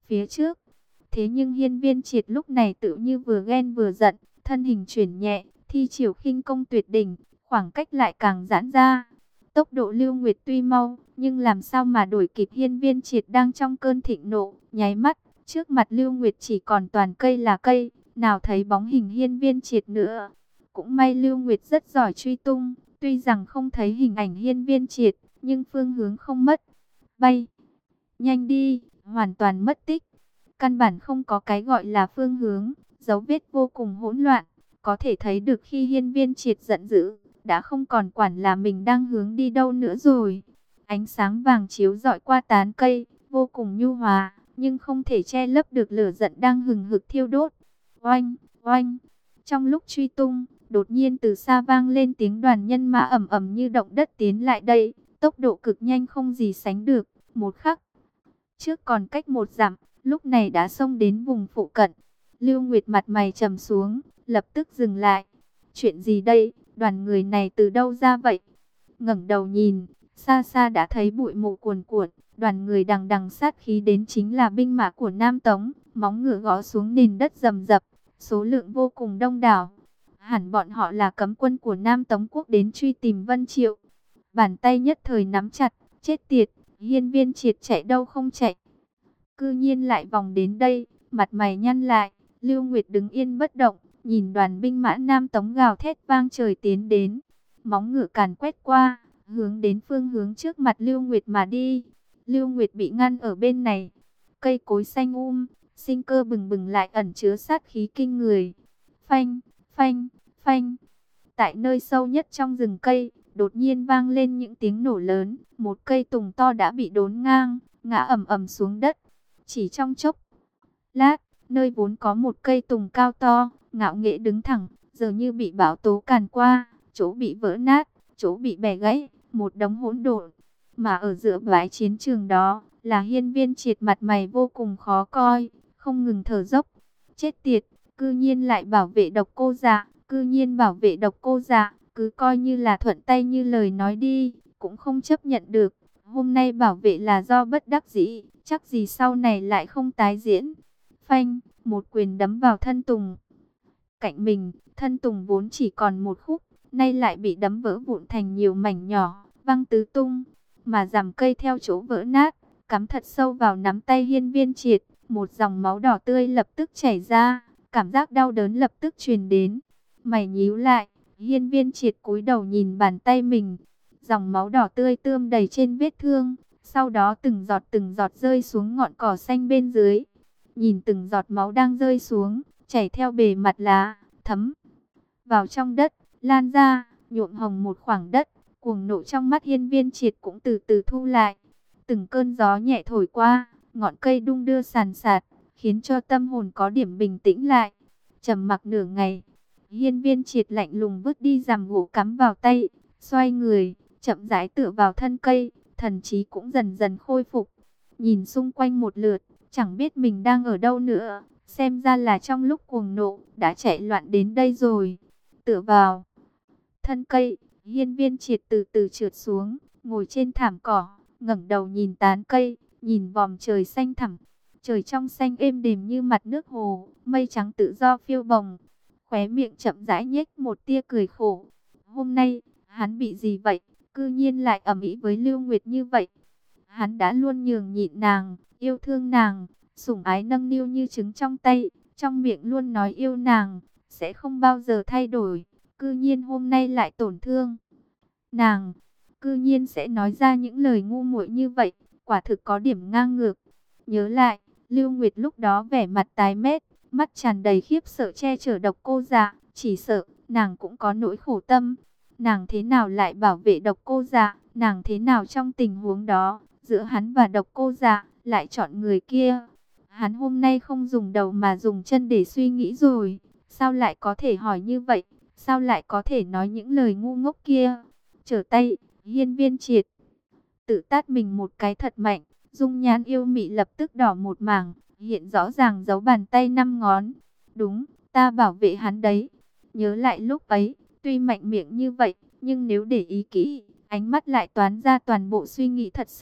phía trước. Thế nhưng Hiên Viên Triệt lúc này tự như vừa ghen vừa giận, thân hình chuyển nhẹ, thi triển khinh công tuyệt đỉnh, khoảng cách lại càng giãn ra. Tốc độ Lưu Nguyệt tuy mau, nhưng làm sao mà đuổi kịp Hiên Viên Triệt đang trong cơn thịnh nộ, nháy mắt, trước mặt Lưu Nguyệt chỉ còn toàn cây là cây, nào thấy bóng hình Hiên Viên Triệt nữa. Cũng may Lưu Nguyệt rất giỏi truy tung, tuy rằng không thấy hình ảnh Hiên Viên Triệt, nhưng phương hướng không mất. Bay nhanh đi, hoàn toàn mất tích. Căn bản không có cái gọi là phương hướng, dấu vết vô cùng hỗn loạn. Có thể thấy được khi Hiên Viên Triệt giận dữ, đã không còn quản là mình đang hướng đi đâu nữa rồi. Ánh sáng vàng chiếu rọi qua tán cây, vô cùng nhu hòa, nhưng không thể che lấp được lửa giận đang hừng hực thiêu đốt. Oanh, oanh, trong lúc truy tung, đột nhiên từ xa vang lên tiếng đoàn nhân mã ầm ầm như động đất tiến lại đây, tốc độ cực nhanh không gì sánh được. Một khắc trước còn cách một dặm, lúc này đã xông đến vùng phụ cận. Lưu Nguyệt mặt mày trầm xuống, lập tức dừng lại. Chuyện gì đây, đoàn người này từ đâu ra vậy? Ngẩng đầu nhìn, xa xa đã thấy bụi mù cuồn cuộn, đoàn người đằng đằng sát khí đến chính là binh mã của Nam Tống, móng ngựa gõ xuống nền đất rầm rập, số lượng vô cùng đông đảo. Hẳn bọn họ là cấm quân của Nam Tống quốc đến truy tìm Vân Triệu. Bàn tay nhất thời nắm chặt, chết tiệt, Hiên Viên Triệt chạy đâu không chạy. Cư nhiên lại vòng đến đây, mặt mày nhăn lại, Lưu Nguyệt đứng yên bất động, nhìn đoàn binh mã Nam Tống gào thét vang trời tiến đến. Móng ngựa càn quét qua, hướng đến phương hướng trước mặt Lưu Nguyệt mà đi. Lưu Nguyệt bị ngăn ở bên này, cây cối xanh sinh cơ bừng bừng lại ẩn chứa sát khí kinh người. Phanh, phanh, phanh. Tại nơi sâu nhất trong rừng cây, đột nhiên vang lên những tiếng nổ lớn, một cây tùng to đã bị đốn ngang, ngã ầm ầm xuống đất. Chỉ trong chốc lát, nơi vốn có một cây tùng cao to, ngạo nghễ đứng thẳng, giờ như bị bão tố càn qua, chỗ bị vỡ nát, chỗ bị bẻ gãy, một đống hỗn độn. Mà ở giữa bãi chiến trường đó, là Hiên Viên Triệt mặt mày vô cùng khó coi, không ngừng thở dốc. Chết tiệt, cư nhiên lại bảo vệ Độc Cô Dạ, cư nhiên bảo vệ Độc Cô Dạ, cứ coi như là thuận tay như lời nói đi, cũng không chấp nhận được. Hôm nay bảo vệ là do bất đắc dĩ, chắc gì sau này lại không tái diễn. Phanh, một quyền đấm vào thân Tùng. Cạnh mình, thân Tùng vốn chỉ còn một khúc, nay lại bị đấm vỡ vụn thành nhiều mảnh nhỏ, văng tứ tung. Mà rằm cây theo chỗ vỡ nát, cắm thật sâu vào nắm tay Hiên Viên Triệt, một dòng máu đỏ tươi lập tức chảy ra, cảm giác đau đớn lập tức truyền đến. Mày nhíu lại, Hiên Viên Triệt cúi đầu nhìn bàn tay mình, dòng máu đỏ tươi tươm đầy trên vết thương, sau đó từng giọt rơi xuống ngọn cỏ xanh bên dưới. Nhìn từng giọt máu đang rơi xuống, chảy theo bề mặt lá, thấm vào trong đất, lan ra, nhuộm hồng một khoảng đất. Cuồng nộ trong mắt Hiên Viên Triệt cũng từ từ thu lại. Từng cơn gió nhẹ thổi qua, ngọn cây đung đưa sàn sạt, khiến cho tâm hồn có điểm bình tĩnh lại. Trầm mặc nửa ngày, Hiên Viên Triệt lạnh lùng vứt đi rằm gỗ cắm vào tay, xoay người, chậm rãi tựa vào thân cây, thần trí cũng dần dần khôi phục. Nhìn xung quanh một lượt, chẳng biết mình đang ở đâu nữa, xem ra là trong lúc cuồng nộ, đã chạy loạn đến đây rồi. Tựa vào thân cây, Hiên Viên Triệt từ từ trượt xuống, ngồi trên thảm cỏ, ngẩng đầu nhìn tán cây, nhìn vòm trời xanh thẳm. Trời trong xanh êm đềm như mặt nước hồ, mây trắng tự do phiêu bồng. Khóe miệng chậm rãi nhếch một tia cười khổ. Hôm nay, hắn bị gì vậy? Cư nhiên lại ầm ĩ với Lưu Nguyệt như vậy. Hắn đã luôn nhường nhịn nàng, yêu thương nàng, sủng ái nâng niu như trứng trong tay, trong miệng luôn nói yêu nàng, sẽ không bao giờ thay đổi. Cư nhiên hôm nay lại tổn thương nàng, cư nhiên sẽ nói ra những lời ngu muội như vậy, quả thực có điểm ngang ngược. Nhớ lại, Lưu Nguyệt lúc đó vẻ mặt tái mét, mắt tràn đầy khiếp sợ che chở Độc Cô Dạ, chỉ sợ nàng cũng có nỗi khổ tâm. Nàng thế nào lại bảo vệ Độc Cô Dạ, nàng thế nào trong tình huống đó, giữa hắn và Độc Cô Dạ lại chọn người kia. Hắn hôm nay không dùng đầu mà dùng chân để suy nghĩ rồi, sao lại có thể hỏi như vậy? Sao lại có thể nói những lời ngu ngốc kia? Trở tay, Hiên Viên Triệt tự tát mình một cái thật mạnh, dung nhan yêu mị lập tức đỏ một mảng, hiện rõ ràng dấu bàn tay 5 ngón. Đúng, ta bảo vệ hắn đấy. Nhớ lại lúc ấy, tuy mạnh miệng như vậy, nhưng nếu để ý kỹ, ánh mắt lại toán ra toàn bộ suy nghĩ thật sự.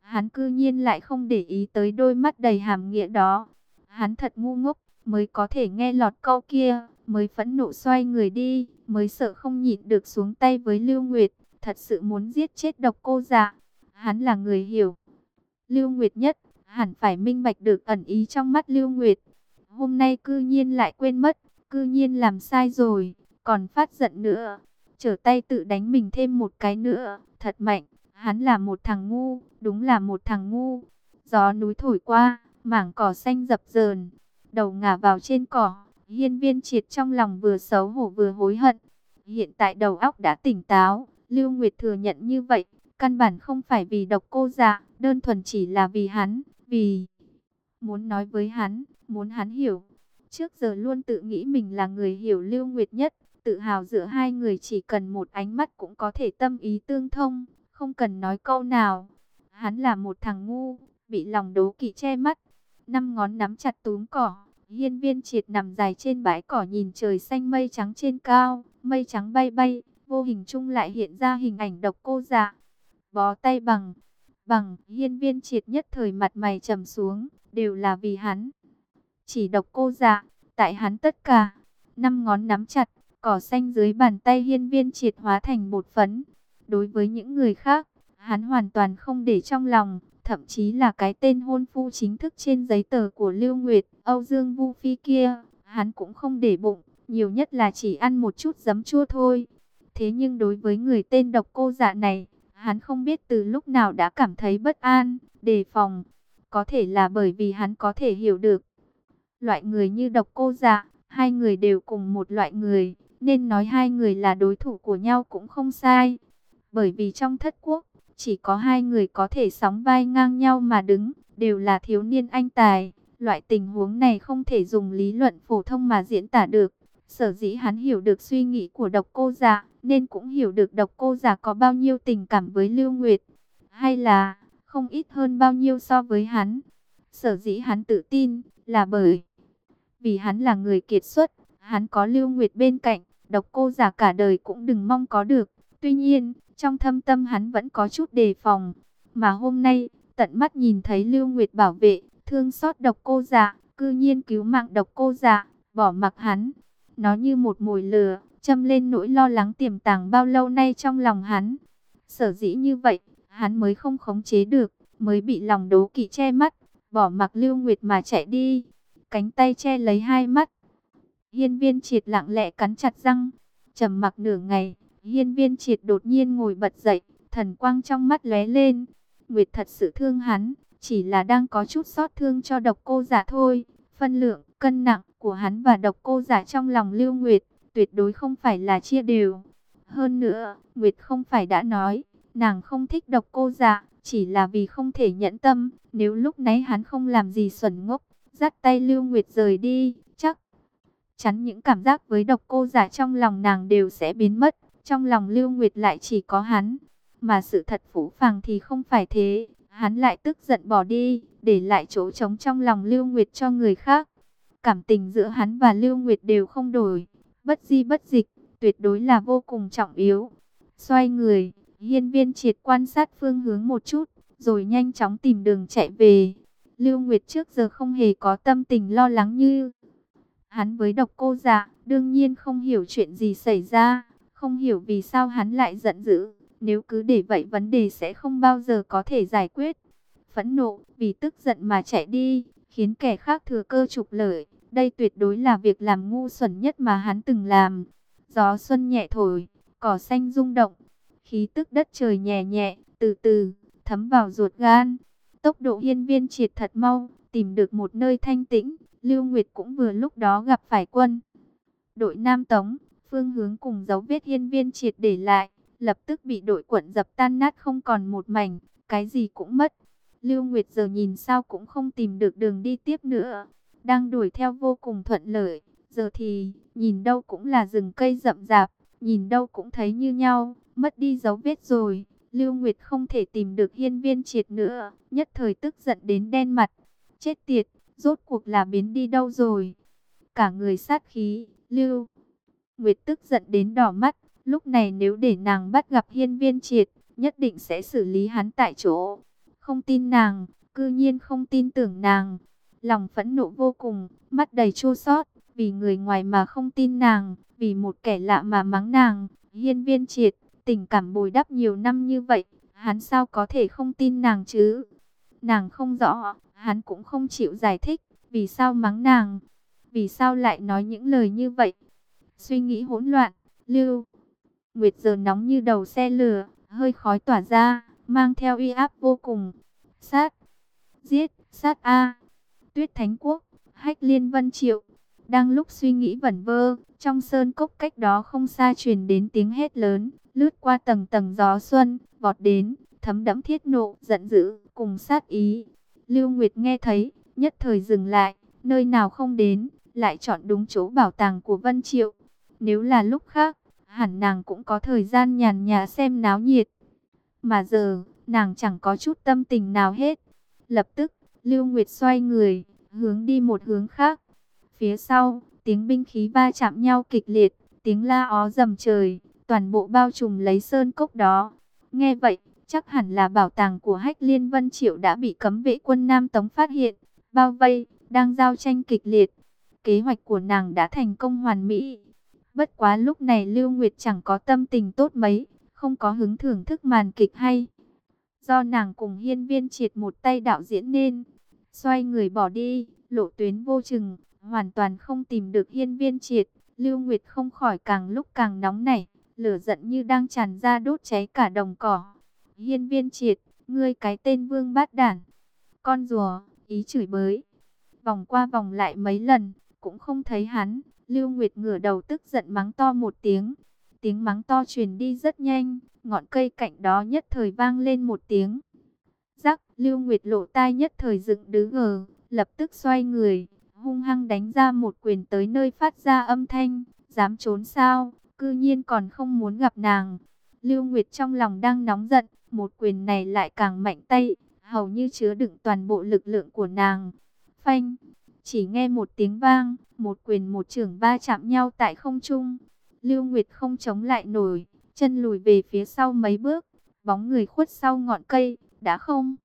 Hắn cư nhiên lại không để ý tới đôi mắt đầy hàm nghĩa đó. Hắn thật ngu ngốc, mới có thể nghe lọt câu kia, mới phẫn nộ xoay người đi, mới sợ không nhịn được xuống tay với Lưu Nguyệt, thật sự muốn giết chết Độc Cô Dạ. Hắn là người hiểu Lưu Nguyệt nhất, hẳn phải minh bạch được ẩn ý trong mắt Lưu Nguyệt. Hôm nay cư nhiên lại quên mất, cư nhiên làm sai rồi, còn phát giận nữa, trở tay tự đánh mình thêm một cái nữa, thật mạnh. Hắn là một thằng ngu, đúng là một thằng ngu. Gió núi thổi qua, mảng cỏ xanh dập dờn, đầu ngả vào trên cỏ. Hiên Viên Triệt trong lòng vừa xấu hổ vừa hối hận. Hiện tại đầu óc đã tỉnh táo, Lưu Nguyệt thừa nhận như vậy, căn bản không phải vì Độc Cô Dạ, đơn thuần chỉ là vì hắn, vì muốn nói với hắn, muốn hắn hiểu. Trước giờ luôn tự nghĩ mình là người hiểu Lưu Nguyệt nhất, tự hào giữa hai người chỉ cần một ánh mắt cũng có thể tâm ý tương thông, không cần nói câu nào. Hắn là một thằng ngu, bị lòng đố kỵ che mắt, năm ngón nắm chặt túm cỏ. Hiên Viên Triệt nằm dài trên bãi cỏ nhìn trời xanh mây trắng trên cao, mây trắng bay bay, vô hình chung lại hiện ra hình ảnh Độc Cô Dạ. Bó tay bằng, Hiên Viên Triệt nhất thời mặt mày trầm xuống, đều là vì hắn. Chỉ Độc Cô Dạ, tại hắn tất cả. Năm ngón nắm chặt, cỏ xanh dưới bàn tay Hiên Viên Triệt hóa thành bột phấn. Đối với những người khác, hắn hoàn toàn không để trong lòng, thậm chí là cái tên hôn phu chính thức trên giấy tờ của Lưu Nguyệt, Âu Dương Vu Phi kia, hắn cũng không để bụng, nhiều nhất là chỉ ăn một chút giấm chua thôi. Thế nhưng đối với người tên Độc Cô Dạ này, hắn không biết từ lúc nào đã cảm thấy bất an, đề phòng. Có thể là bởi vì hắn có thể hiểu được. Loại người như Độc Cô Dạ, hai người đều cùng một loại người, nên nói hai người là đối thủ của nhau cũng không sai. Bởi vì trong thất quốc, chỉ có hai người có thể sóng vai ngang nhau mà đứng, đều là thiếu niên anh tài. Loại tình huống này không thể dùng lý luận phổ thông mà diễn tả được. Sở dĩ hắn hiểu được suy nghĩ của Độc Cô Dạ, nên cũng hiểu được Độc Cô Dạ có bao nhiêu tình cảm với Lưu Nguyệt, hay là không ít hơn bao nhiêu so với hắn. Sở dĩ hắn tự tin là bởi vì hắn là người kiệt xuất, hắn có Lưu Nguyệt bên cạnh, Độc Cô Dạ cả đời cũng đừng mong có được. Tuy nhiên, trong thâm tâm hắn vẫn có chút đề phòng, mà hôm nay tận mắt nhìn thấy Lưu Nguyệt bảo vệ, thương xót Độc Cô Dạ, cư nhiên cứu mạng Độc Cô Dạ, bỏ mặc hắn. Nó như một mồi lửa, châm lên nỗi lo lắng tiềm tàng bao lâu nay trong lòng hắn. Sở dĩ như vậy, hắn mới không khống chế được, mới bị lòng đố kỵ che mắt, bỏ mặc Lưu Nguyệt mà chạy đi. Cánh tay che lấy hai mắt. Hiên Viên Triệt lặng lẽ cắn chặt răng, trầm mặc nửa ngày. Hiên Viên Triệt đột nhiên ngồi bật dậy, thần quang trong mắt lóe lên. Nguyệt thật sự thương hắn, chỉ là đang có chút xót thương cho Độc Cô Dạ thôi. Phân lượng, cân nặng của hắn và Độc Cô Dạ trong lòng Lưu Nguyệt, tuyệt đối không phải là chia đều. Hơn nữa, Nguyệt không phải đã nói, nàng không thích Độc Cô Dạ, chỉ là vì không thể nhẫn tâm. Nếu lúc nãy hắn không làm gì xuẩn ngốc, dắt tay Lưu Nguyệt rời đi, chắc chắn những cảm giác với Độc Cô Dạ trong lòng nàng đều sẽ biến mất. Trong lòng Lưu Nguyệt lại chỉ có hắn, mà sự thật phũ phàng thì không phải thế. Hắn lại tức giận bỏ đi, để lại chỗ trống trong lòng Lưu Nguyệt cho người khác. Cảm tình giữa hắn và Lưu Nguyệt đều không đổi, bất di bất dịch, tuyệt đối là vô cùng trọng yếu. Xoay người, Hiên Viên Triệt quan sát phương hướng một chút, rồi nhanh chóng tìm đường chạy về. Lưu Nguyệt trước giờ không hề có tâm tình lo lắng như hắn với Độc Cô Dạ, đương nhiên không hiểu chuyện gì xảy ra, không hiểu vì sao hắn lại giận dữ. Nếu cứ để vậy vấn đề sẽ không bao giờ có thể giải quyết. Phẫn nộ, vì tức giận mà chạy đi, khiến kẻ khác thừa cơ trục lợi. Đây tuyệt đối là việc làm ngu xuẩn nhất mà hắn từng làm. Gió xuân nhẹ thổi, cỏ xanh rung động, khí tức đất trời nhẹ nhẹ, từ từ, thấm vào ruột gan. Tốc độ Hiên Viên Triệt thật mau, tìm được một nơi thanh tĩnh. Lưu Nguyệt cũng vừa lúc đó gặp phải quân đội Nam Tống, phương hướng cùng dấu vết Hiên Viên Triệt để lại, lập tức bị đội quận dập tan nát không còn một mảnh, cái gì cũng mất. Lưu Nguyệt giờ nhìn sao cũng không tìm được đường đi tiếp nữa, đang đuổi theo vô cùng thuận lợi, giờ thì nhìn đâu cũng là rừng cây rậm rạp, nhìn đâu cũng thấy như nhau, mất đi dấu vết rồi. Lưu Nguyệt không thể tìm được Hiên Viên Triệt nữa, nhất thời tức giận đến đen mặt. Chết tiệt, rốt cuộc là biến đi đâu rồi? Cả người sát khí, Lưu Nguyệt tức giận đến đỏ mắt. Lúc này nếu để nàng bắt gặp Hiên Viên Triệt, nhất định sẽ xử lý hắn tại chỗ. không tin nàng, cư nhiên không tin tưởng nàng. Lòng phẫn nộ vô cùng, mắt đầy chua xót, vì người ngoài mà không tin nàng, vì một kẻ lạ mà mắng nàng. Hiên Viên Triệt, tình cảm bồi đắp nhiều năm như vậy, hắn sao có thể không tin nàng chứ? Nàng không rõ, hắn cũng không chịu giải thích, vì sao mắng nàng, vì sao lại nói những lời như vậy. Suy nghĩ hỗn loạn, Lưu Nguyệt giờ nóng như đầu xe lửa, hơi khói tỏa ra, mang theo uy áp vô cùng. Sát, giết, sát a. Tuyết Thánh Quốc, Hách Liên Vân Triệu. Đang lúc suy nghĩ vẩn vơ, trong sơn cốc cách đó không xa truyền đến tiếng hét lớn, lướt qua tầng tầng gió xuân, vọt đến, thấm đẫm thiết nộ, giận dữ, cùng sát ý. Lưu Nguyệt nghe thấy, nhất thời dừng lại, nơi nào không đến, lại chọn đúng chỗ bảo tàng của Vân Triệu. Nếu là lúc khác, hẳn nàng cũng có thời gian nhàn nhã xem náo nhiệt. Mà giờ, nàng chẳng có chút tâm tình nào hết. Lập tức, Lưu Nguyệt xoay người, hướng đi một hướng khác. Phía sau, tiếng binh khí va chạm nhau kịch liệt, tiếng la ó rầm trời, toàn bộ bao trùm lấy sơn cốc đó. Nghe vậy, chắc hẳn là bảo tàng của Hách Liên Vân Triệu đã bị cấm vệ quân Nam Tống phát hiện, bao vây, đang giao tranh kịch liệt. Kế hoạch của nàng đã thành công hoàn mỹ. Bất quá lúc này Lưu Nguyệt chẳng có tâm tình tốt mấy, không có hứng thưởng thức màn kịch hay. Do nàng cùng Hiên Viên Triệt một tay đạo diễn nên, xoay người bỏ đi, lộ tuyến vô chừng, hoàn toàn không tìm được Hiên Viên Triệt. Lưu Nguyệt không khỏi càng lúc càng nóng nảy, lửa giận như đang tràn ra đốt cháy cả đồng cỏ. Hiên Viên Triệt, ngươi cái tên vương bát đản, con rùa, ý chửi bới. Vòng qua vòng lại mấy lần, cũng không thấy hắn. Lưu Nguyệt ngửa đầu tức giận mắng to một tiếng. Tiếng mắng to truyền đi rất nhanh, ngọn cây cạnh đó nhất thời vang lên một tiếng rắc. Lưu Nguyệt lộ tai nhất thời dựng đứng gờ, lập tức xoay người, hung hăng đánh ra một quyền tới nơi phát ra âm thanh. Dám trốn sao, cư nhiên còn không muốn gặp nàng. Lưu Nguyệt trong lòng đang nóng giận, một quyền này lại càng mạnh tay, hầu như chứa đựng toàn bộ lực lượng của nàng. Phanh, chỉ nghe một tiếng vang, một quyền một chưởng va chạm nhau tại không trung. Lưu Nguyệt không chống lại nổi, chân lùi về phía sau mấy bước, bóng người khuất sau ngọn cây, đã không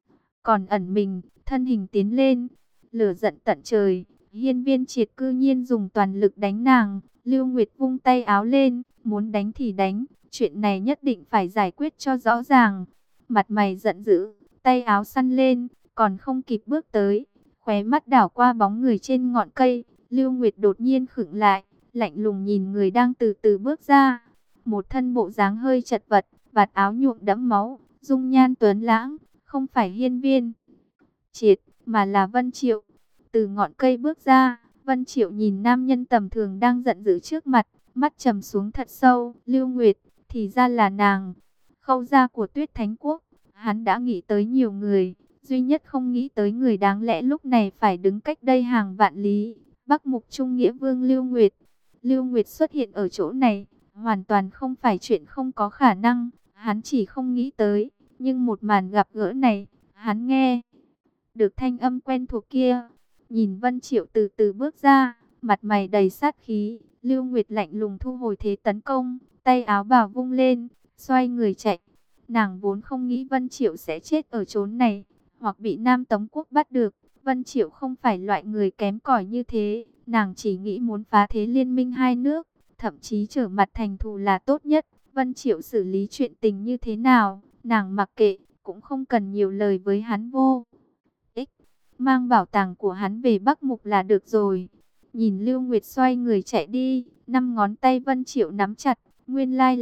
còn ẩn mình, thân hình tiến lên. Lửa giận tận trời, Hiên Viên Triệt cư nhiên dùng toàn lực đánh nàng. Lưu Nguyệt vung tay áo lên, muốn đánh thì đánh, chuyện này nhất định phải giải quyết cho rõ ràng. Mặt mày giận dữ, tay áo săn lên, còn không kịp bước tới, khóe mắt đảo qua bóng người trên ngọn cây. Lưu Nguyệt đột nhiên khựng lại, lạnh lùng nhìn người đang từ từ bước ra. Một thân bộ dáng hơi chật vật, vạt áo nhuộm đẫm máu, dung nhan tuấn lãng, không phải Hiên Viên Triệt, mà là Vân Triệu. Từ ngọn cây bước ra, Vân Triệu nhìn nam nhân tầm thường đang giận dữ trước mặt, mắt trầm xuống thật sâu. Lưu Nguyệt, thì ra là nàng, Khâu gia của Tuyết Thánh Quốc. Hắn đã nghĩ tới nhiều người, duy nhất không nghĩ tới người đáng lẽ lúc này phải đứng cách đây hàng vạn lý. Bắc Mục Trung Nghĩa Vương Lưu Nguyệt. Lưu Nguyệt xuất hiện ở chỗ này, hoàn toàn không phải chuyện không có khả năng. Hắn chỉ không nghĩ tới, nhưng một màn gặp gỡ này, hắn nghe được thanh âm quen thuộc kia. Nhìn Vân Triệu từ từ bước ra, mặt mày đầy sát khí. Lưu Nguyệt lạnh lùng thu hồi thế tấn công, tay áo bào vung lên, xoay người chạy. Nàng vốn không nghĩ Vân Triệu sẽ chết ở chốn này, hoặc bị Nam Tống Quốc bắt được. Vân Triệu không phải loại người kém cỏi như thế. Nàng chỉ nghĩ muốn phá thế liên minh hai nước, thậm chí trở mặt thành thù là tốt nhất. Vân Triệu xử lý chuyện tình như thế nào, nàng mặc kệ, cũng không cần nhiều lời với hắn vô ích. Mang bảo tàng của hắn về Bắc Mục là được rồi. Nhìn Lưu Nguyệt xoay người chạy đi, năm ngón tay Vân Triệu nắm chặt. Nguyên lai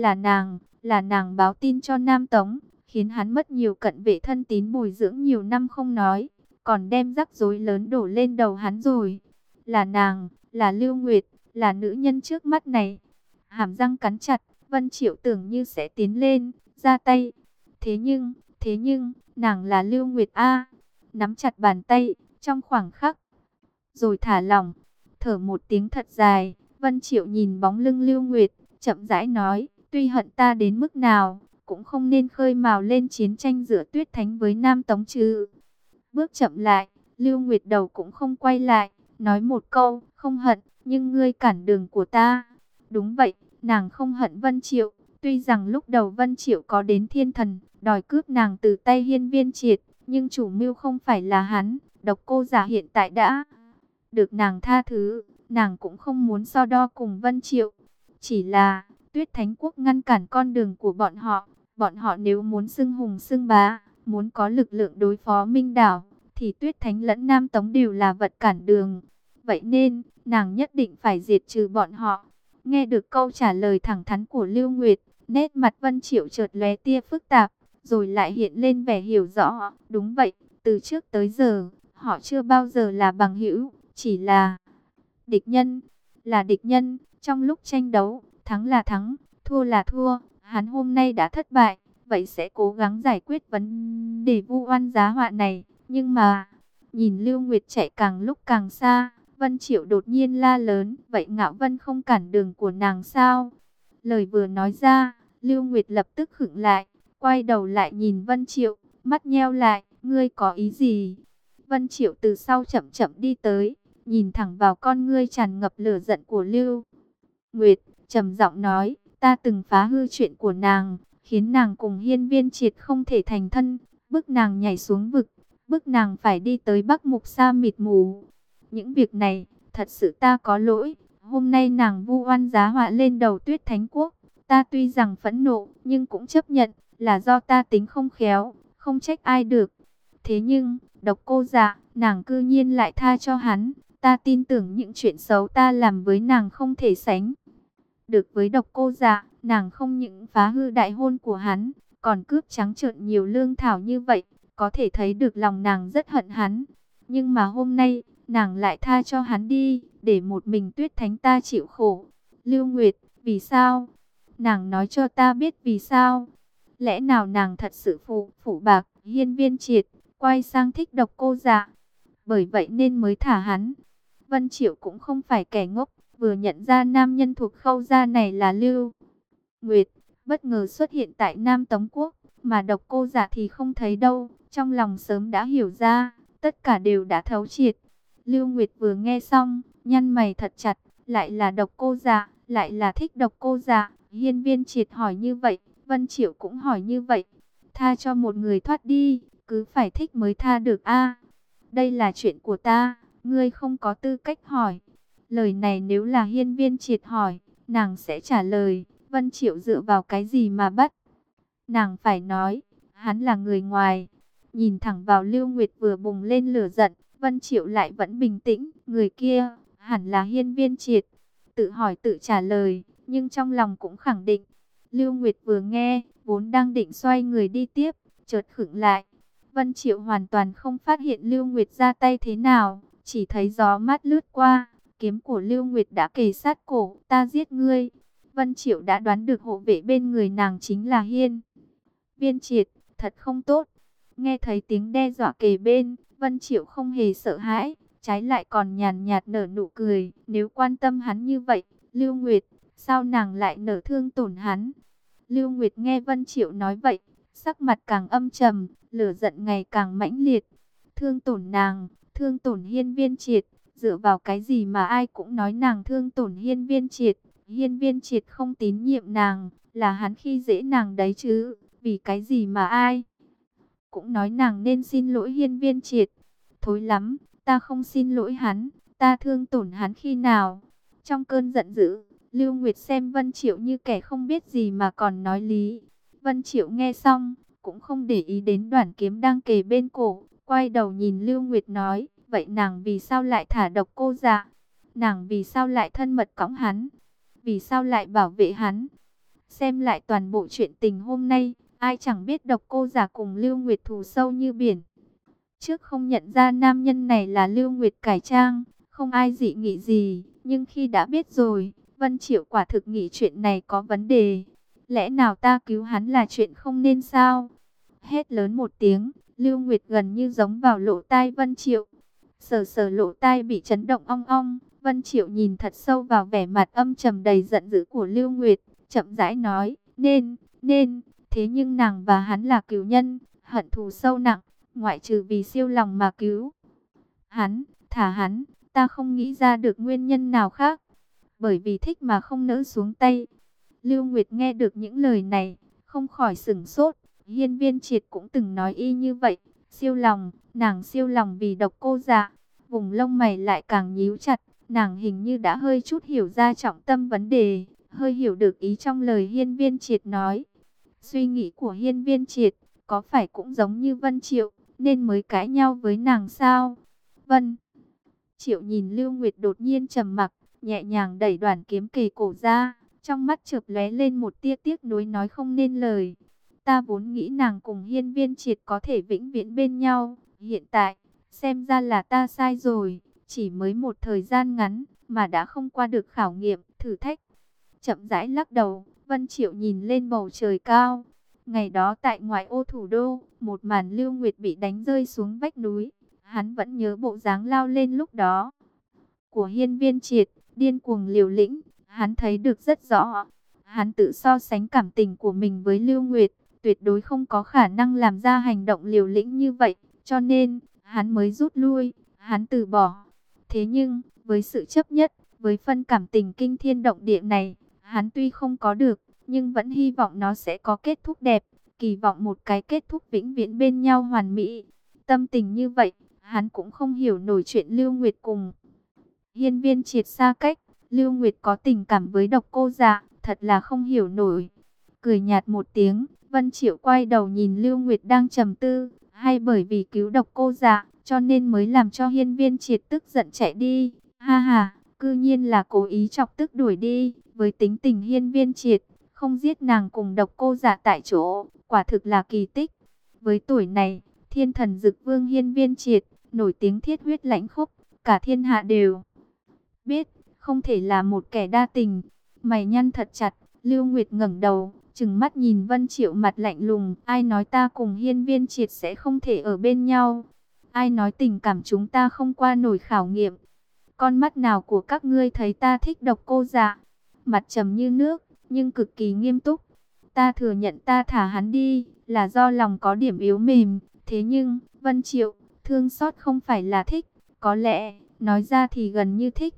là nàng báo tin cho Nam Tống, khiến hắn mất nhiều cận vệ thân tín bồi dưỡng nhiều năm không nói, còn đem rắc rối lớn đổ lên đầu hắn rồi. Là nàng, là Lưu Nguyệt, là nữ nhân trước mắt này. Hàm răng cắn chặt, Vân Triệu tưởng như sẽ tiến lên, ra tay. Thế nhưng, nàng là Lưu Nguyệt A. Nắm chặt bàn tay, trong khoảng khắc, rồi thả lỏng, thở một tiếng thật dài. Vân Triệu nhìn bóng lưng Lưu Nguyệt, chậm rãi nói, tuy hận ta đến mức nào, cũng không nên khơi mào lên chiến tranh giữa Tuyết Thánh với Nam Tống chứ. Bước chậm lại, Lưu Nguyệt đầu cũng không quay lại, nói một câu, không hận, nhưng ngươi cản đường của ta. Đúng vậy, nàng không hận Vân Triệu, tuy rằng lúc đầu Vân Triệu có đến thiên thần, đòi cướp nàng từ tay Hiên Viên Triệt, Nhưng chủ mưu không phải là hắn, Độc Cô Giả hiện tại đã được nàng tha thứ, nàng cũng không muốn so đo cùng Vân Triệu. Chỉ là Tuyết Thánh Quốc ngăn cản con đường của bọn họ nếu muốn xưng hùng xưng bá, muốn có lực lượng đối phó Minh Đảo, thì Tuyết Thánh lẫn Nam Tống đều là vật cản đường. Vậy nên, nàng nhất định phải diệt trừ bọn họ. Nghe được câu trả lời thẳng thắn của Lưu Nguyệt, nét mặt Vân Triệu chợt lóe tia phức tạp, rồi lại hiện lên vẻ hiểu rõ. Đúng vậy, từ trước tới giờ, họ chưa bao giờ là bằng hữu, chỉ là địch nhân. Là địch nhân, trong lúc tranh đấu, thắng là thắng, thua là thua. Hắn hôm nay đã thất bại, vậy sẽ cố gắng giải quyết vấn đề vu oan giá họa này. Nhưng mà, nhìn Lưu Nguyệt chạy càng lúc càng xa, Vân Triệu đột nhiên la lớn, vậy Ngạo Vân không cản đường của nàng sao? Lời vừa nói ra, Lưu Nguyệt lập tức khựng lại, quay đầu lại nhìn Vân Triệu, mắt nheo lại, ngươi có ý gì? Vân Triệu từ sau chậm chậm đi tới, nhìn thẳng vào con ngươi tràn ngập lửa giận của Lưu Nguyệt, trầm giọng nói, ta từng phá hư chuyện của nàng, khiến nàng cùng Hiên Viên Triệt không thể thành thân, bức nàng nhảy xuống vực, bức nàng phải đi tới Bắc Mục Sa mịt mù. Những việc này, thật sự ta có lỗi. Hôm nay nàng vu oan giá họa lên đầu Tuyết Thánh Quốc, ta tuy rằng phẫn nộ, nhưng cũng chấp nhận là do ta tính không khéo, không trách ai được. Thế nhưng, Độc Cô Dạ, nàng cư nhiên lại tha cho hắn. Ta tin tưởng những chuyện xấu ta làm với nàng không thể sánh được với Độc Cô Dạ. Nàng không những phá hư đại hôn của hắn, còn cướp trắng trợn nhiều lương thảo như vậy, có thể thấy được lòng nàng rất hận hắn. Nhưng mà hôm nay, nàng lại tha cho hắn đi, để một mình Tuyết Thánh ta chịu khổ. Lưu Nguyệt, vì sao? Nàng nói cho ta biết vì sao? Lẽ nào nàng thật sự phụ bạc Hiên Viên Triệt, quay sang thích Độc Cô Dạ, bởi vậy nên mới thả hắn? Vân Triệu cũng không phải kẻ ngốc, vừa nhận ra nam nhân thuộc Khâu gia này là Lưu Nguyệt, bất ngờ xuất hiện tại Nam Tống Quốc, mà Độc Cô Dạ thì không thấy đâu, trong lòng sớm đã hiểu ra, tất cả đều đã thấu triệt. Lưu Nguyệt vừa nghe xong, nhăn mày thật chặt, lại là Độc Cô Dạ, lại là thích Độc Cô Dạ. Hiên Viên Triệt hỏi như vậy, Vân Triệu cũng hỏi như vậy. Tha cho một người thoát đi, cứ phải thích mới tha được a. Đây là chuyện của ta, ngươi không có tư cách hỏi. Lời này nếu là Hiên Viên Triệt hỏi, nàng sẽ trả lời, Vân Triệu dựa vào cái gì mà bắt? Nàng phải nói, hắn là người ngoài. Nhìn thẳng vào Lưu Nguyệt vừa bùng lên lửa giận, Vân Triệu lại vẫn bình tĩnh, người kia, hẳn là Hiên Viên Triệt. Tự hỏi tự trả lời, nhưng trong lòng cũng khẳng định. Lưu Nguyệt vừa nghe, vốn đang định xoay người đi tiếp, chợt khựng lại. Vân Triệu hoàn toàn không phát hiện Lưu Nguyệt ra tay thế nào, chỉ thấy gió mát lướt qua, kiếm của Lưu Nguyệt đã kề sát cổ, ta giết ngươi. Vân Triệu đã đoán được hộ vệ bên người nàng chính là Hiên Viên Triệt, thật không tốt. Nghe thấy tiếng đe dọa kề bên, Vân Triệu không hề sợ hãi, trái lại còn nhàn nhạt nở nụ cười. Nếu quan tâm hắn như vậy, Lưu Nguyệt, sao nàng lại nở thương tổn hắn? Lưu Nguyệt nghe Vân Triệu nói vậy, sắc mặt càng âm trầm, lửa giận ngày càng mãnh liệt. Thương tổn nàng, thương tổn Hiên Viên Triệt, dựa vào cái gì mà ai cũng nói nàng thương tổn Hiên Viên Triệt? Hiên Viên Triệt không tín nhiệm nàng, là hắn khi dễ nàng đấy chứ, vì cái gì mà ai cũng nói nàng nên xin lỗi Hiên Viên Triệt? Thối lắm, ta không xin lỗi hắn, ta thương tổn hắn khi nào? Trong cơn giận dữ, Lưu Nguyệt xem Vân Triệu như kẻ không biết gì mà còn nói lý. Vân Triệu nghe xong, cũng không để ý đến đoạn kiếm đang kề bên cổ, quay đầu nhìn Lưu Nguyệt nói, vậy nàng vì sao lại thả Độc Cô Dạ? Nàng vì sao lại thân mật cõng hắn? Vì sao lại bảo vệ hắn? Xem lại toàn bộ chuyện tình hôm nay, ai chẳng biết Độc Cô Dạ cùng Lưu Nguyệt thù sâu như biển. Trước không nhận ra nam nhân này là Lưu Nguyệt cải trang, không ai dị nghị gì, nhưng khi đã biết rồi, Vân Triệu quả thực nghĩ chuyện này có vấn đề. Lẽ nào ta cứu hắn là chuyện không nên sao? Hét lớn một tiếng, Lưu Nguyệt gần như giống vào lỗ tai Vân Triệu. Sờ sờ lỗ tai bị chấn động ong ong, Vân Triệu nhìn thật sâu vào vẻ mặt âm trầm đầy giận dữ của Lưu Nguyệt, chậm rãi nói, nên, thế nhưng nàng và hắn là cừu nhân, hận thù sâu nặng, ngoại trừ vì siêu lòng mà cứu hắn, thả hắn, ta không nghĩ ra được nguyên nhân nào khác, bởi vì thích mà không nỡ xuống tay. Lưu Nguyệt nghe được những lời này, không khỏi sửng sốt, Hiên Viên Triệt cũng từng nói y như vậy, Siêu lòng, nàng siêu lòng vì Độc Cô Dạ. Vùng lông mày lại càng nhíu chặt, nàng hình như đã hơi chút hiểu ra trọng tâm vấn đề, hơi hiểu được ý trong lời Hiên Viên Triệt nói. Suy nghĩ của Hiên Viên Triệt có phải cũng giống như Vân Triệu, nên mới cãi nhau với nàng sao? Vân Triệu nhìn Lưu Nguyệt đột nhiên trầm mặc, nhẹ nhàng đẩy đoàn kiếm kề cổ ra, trong mắt chợt lóe lên một tia tiếc nuối nói không nên lời. Ta vốn nghĩ nàng cùng Hiên Viên Triệt có thể vĩnh viễn bên nhau, hiện tại, xem ra là ta sai rồi, chỉ mới một thời gian ngắn mà đã không qua được khảo nghiệm, thử thách. Chậm rãi lắc đầu, Vân Triệu nhìn lên bầu trời cao. Ngày đó tại ngoại ô thủ đô, một màn Lưu Nguyệt bị đánh rơi xuống vách núi. Hắn vẫn nhớ bộ dáng lao lên lúc đó của Hiên Viên Triệt, điên cuồng liều lĩnh. Hắn thấy được rất rõ. Hắn tự so sánh cảm tình của mình với Lưu Nguyệt, tuyệt đối không có khả năng làm ra hành động liều lĩnh như vậy. Cho nên, hắn mới rút lui, hắn từ bỏ. Thế nhưng, với sự chấp nhất, với phân cảm tình kinh thiên động địa này, hắn tuy không có được, nhưng vẫn hy vọng nó sẽ có kết thúc đẹp, kỳ vọng một cái kết thúc vĩnh viễn bên nhau hoàn mỹ. Tâm tình như vậy, hắn cũng không hiểu nổi chuyện Lưu Nguyệt cùng Hiên Viên Triệt xa cách. Lưu Nguyệt có tình cảm với Độc Cô Dạ, thật là không hiểu nổi. Cười nhạt một tiếng, Vân Triệu quay đầu nhìn Lưu Nguyệt đang trầm tư, hay bởi vì cứu Độc Cô Dạ, cho nên mới làm cho Hiên Viên Triệt tức giận chạy đi. Ha ha, cư nhiên là cố ý chọc tức đuổi đi. Với tính tình Hiên Viên Triệt, không giết nàng cùng Độc Cô Dạ tại chỗ, quả thực là kỳ tích. Với tuổi này, Thiên Thần Dực Vương Hiên Viên Triệt, nổi tiếng thiết huyết lãnh khốc, cả thiên hạ đều biết, không thể là một kẻ đa tình. Mày nhăn thật chặt, Lưu Nguyệt ngẩng đầu, trừng mắt nhìn Vân Triệu mặt lạnh lùng. Ai nói ta cùng Hiên Viên Triệt sẽ không thể ở bên nhau? Ai nói tình cảm chúng ta không qua nổi khảo nghiệm? Con mắt nào của các ngươi thấy ta thích Độc Cô Dạ? Mặt trầm như nước, nhưng cực kỳ nghiêm túc. Ta thừa nhận ta thả hắn đi, là do lòng có điểm yếu mềm. Thế nhưng, Vân Triệu, thương xót không phải là thích. Có lẽ, nói ra thì gần như thích,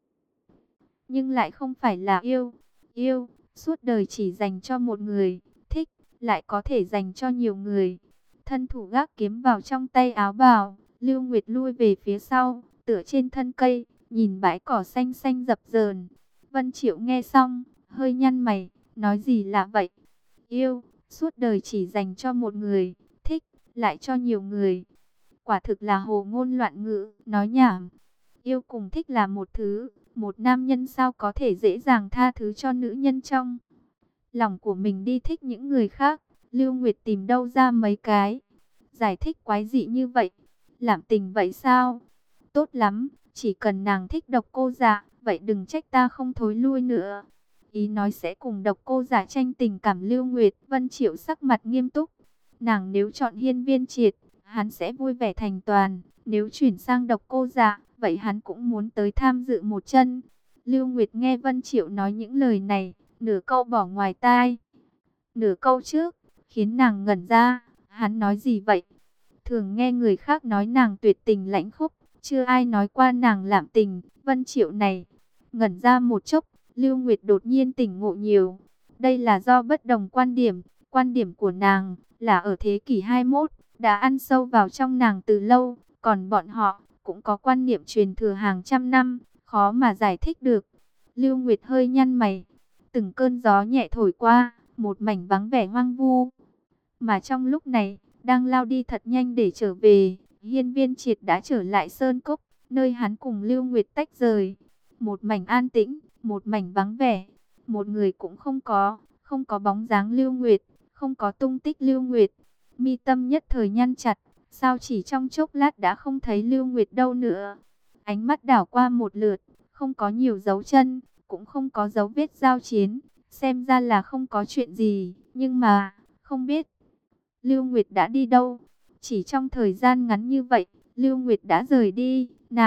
nhưng lại không phải là yêu. Yêu, suốt đời chỉ dành cho một người. Thích, lại có thể dành cho nhiều người. Thân thủ gác kiếm vào trong tay áo bào, Lưu Nguyệt lui về phía sau, tựa trên thân cây, nhìn bãi cỏ xanh xanh dập dờn. Vân Triệu nghe xong, hơi nhăn mày, nói gì lạ vậy? Yêu, suốt đời chỉ dành cho một người. Thích, lại cho nhiều người. Quả thực là hồ ngôn loạn ngữ, nói nhảm. Yêu cùng thích là một thứ, một nam nhân sao có thể dễ dàng tha thứ cho nữ nhân trong lòng của mình đi thích những người khác. Lưu Nguyệt tìm đâu ra mấy cái giải thích quái dị như vậy? Làm tình vậy sao? Tốt lắm, chỉ cần nàng thích Độc Cô Dạ, vậy đừng trách ta không thối lui nữa. Ý nói sẽ cùng Độc Cô Dạ tranh tình cảm. Lưu Nguyệt, Vân Triệu sắc mặt nghiêm túc. Nàng nếu chọn Hiên Viên Triệt, hắn sẽ vui vẻ thành toàn. Nếu chuyển sang Độc Cô Dạ, vậy hắn cũng muốn tới tham dự một chân. Lưu Nguyệt nghe Vân Triệu nói những lời này, nửa câu bỏ ngoài tai, nửa câu trước, khiến nàng ngẩn ra. Hắn nói gì vậy? Thường nghe người khác nói nàng tuyệt tình lãnh khốc, chưa ai nói qua nàng lạm tình. Vân Triệu này, ngẩn ra một chốc, Lưu Nguyệt đột nhiên tỉnh ngộ nhiều. Đây là do bất đồng quan điểm. Quan điểm của nàng là ở thế kỷ 21, đã ăn sâu vào trong nàng từ lâu. Còn bọn họ cũng có quan niệm truyền thừa hàng trăm năm, khó mà giải thích được. Lưu Nguyệt hơi nhăn mày, từng cơn gió nhẹ thổi qua, một mảnh vắng vẻ hoang vu. Mà trong lúc này, đang lao đi thật nhanh để trở về, Hiên Viên Triệt đã trở lại Sơn Cốc, nơi hắn cùng Lưu Nguyệt tách rời. Một mảnh an tĩnh, một mảnh vắng vẻ, một người cũng không có, không có bóng dáng Lưu Nguyệt, không có tung tích Lưu Nguyệt. Mi tâm nhất thời nhăn chặt, sao chỉ trong chốc lát đã không thấy Lưu Nguyệt đâu nữa. Ánh mắt đảo qua một lượt, không có nhiều dấu chân, cũng không có dấu vết giao chiến, xem ra là không có chuyện gì, nhưng mà, không biết Lưu Nguyệt đã đi đâu. Chỉ trong thời gian ngắn như vậy, Lưu Nguyệt đã rời đi.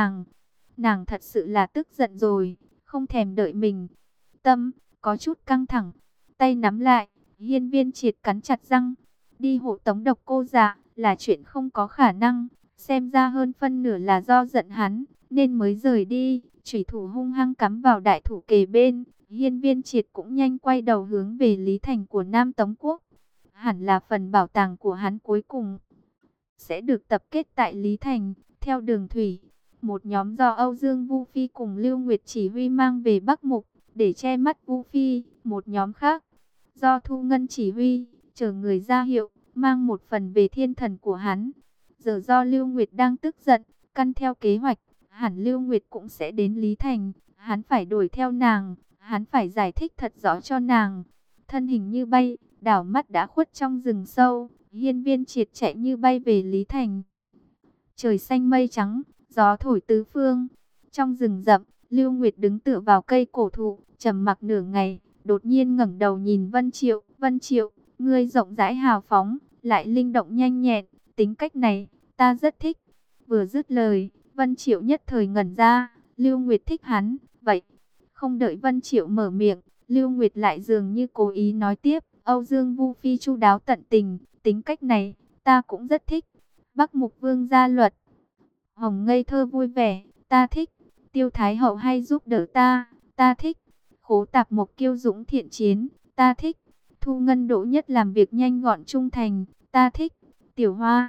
Nàng thật sự là tức giận rồi, không thèm đợi mình. Tâm có chút căng thẳng, tay nắm lại. Hiên Viên Triệt cắn chặt răng, đi hộ tống Độc Cô Dạ là chuyện không có khả năng. Xem ra hơn phân nửa là do giận hắn, nên mới rời đi. Chủy thủ hung hăng cắm vào đại thủ kề bên. Hiên Viên Triệt cũng nhanh quay đầu hướng về Lý Thành của Nam Tống Quốc. Hẳn là phần bảo tàng của hắn cuối cùng. sẽ được tập kết tại Lý Thành, theo đường thủy. Một nhóm do Âu Dương Vu Phi cùng Lưu Nguyệt chỉ huy mang về Bắc Mục, để che mắt Vu Phi. Một nhóm khác, do Thu Ngân chỉ huy, chờ người ra hiệu, mang một phần về thiên thần của hắn. Giờ do Lưu Nguyệt đang tức giận, căn theo kế hoạch, hẳn Lưu Nguyệt cũng sẽ đến Lý Thành. Hắn phải đuổi theo nàng, hắn phải giải thích thật rõ cho nàng. Thân hình như bay, đảo mắt đã khuất trong rừng sâu. Hiên Viên Triệt chạy như bay về Lý Thành. Trời xanh mây trắng, gió thổi tứ phương. Trong rừng rậm, Lưu Nguyệt đứng tựa vào cây cổ thụ, trầm mặc nửa ngày, đột nhiên ngẩng đầu nhìn Vân Triệu. Vân Triệu, ngươi rộng rãi hào phóng, lại linh động nhanh nhẹn, tính cách này, ta rất thích. Vừa dứt lời, Vân Triệu nhất thời ngẩn ra, Lưu Nguyệt thích hắn, vậy. Không đợi Vân Triệu mở miệng, Lưu Nguyệt lại dường như cố ý nói tiếp, Âu Dương Vu Phi chu đáo tận tình, tính cách này, ta cũng rất thích. Bắc Mục Vương gia luật, Hồng ngây thơ vui vẻ, ta thích. Tiêu Thái Hậu hay giúp đỡ ta thích. Khố Tạp Mộc kiêu dũng thiện chiến, ta thích. Thu Ngân Đỗ Nhất làm việc nhanh gọn trung thành, ta thích. Tiểu Hoa,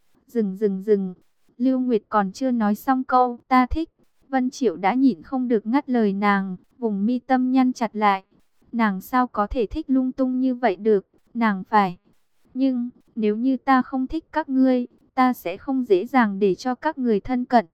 dừng. Lưu Nguyệt còn chưa nói xong câu ta thích, Vân Triệu đã nhịn không được ngắt lời nàng, vùng mi tâm nhăn chặt lại. Nàng sao có thể thích lung tung như vậy được, nàng phải. Nhưng, nếu như ta không thích các ngươi, ta sẽ không dễ dàng để cho các người thân cận.